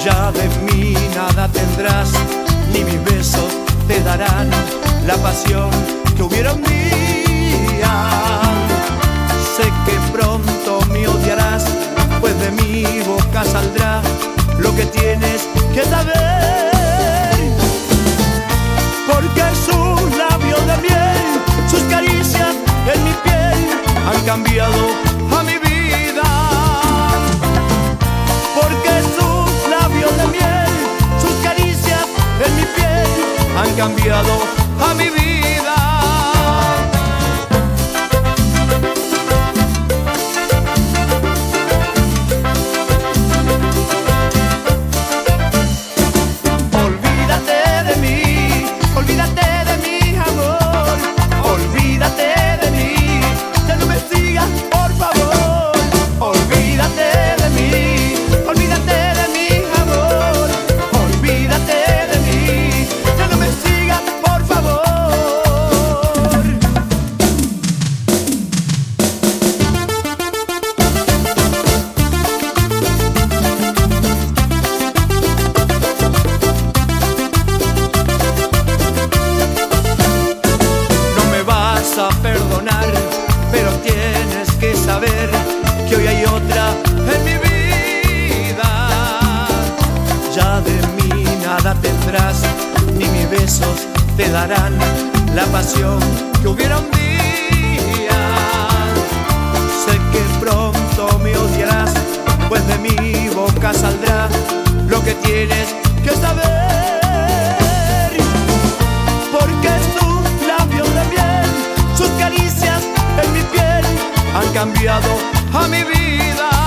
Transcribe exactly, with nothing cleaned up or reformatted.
Ya de mí nada tendrás, ni mis besos te darán la pasión que hubiera un día. Sé que pronto me odiarás, pues de mi boca saldrá lo que tienes que saber. Porque sus labios de miel, sus caricias en mi piel han cambiado a mi vida. Porque sus labios de miel, sus caricias en mi piel han cambiado a mi vida. A perdonar, pero tienes que saber que hoy hay otra en mi vida. Ya de mí nada tendrás, ni mis besos te darán la pasión que hubiera un día. Sé que pronto me odiarás, pues de mi boca saldrá lo que tienes que saber. Porque tus labios de miel, sus caricias en mi piel han cambiado a mi vida.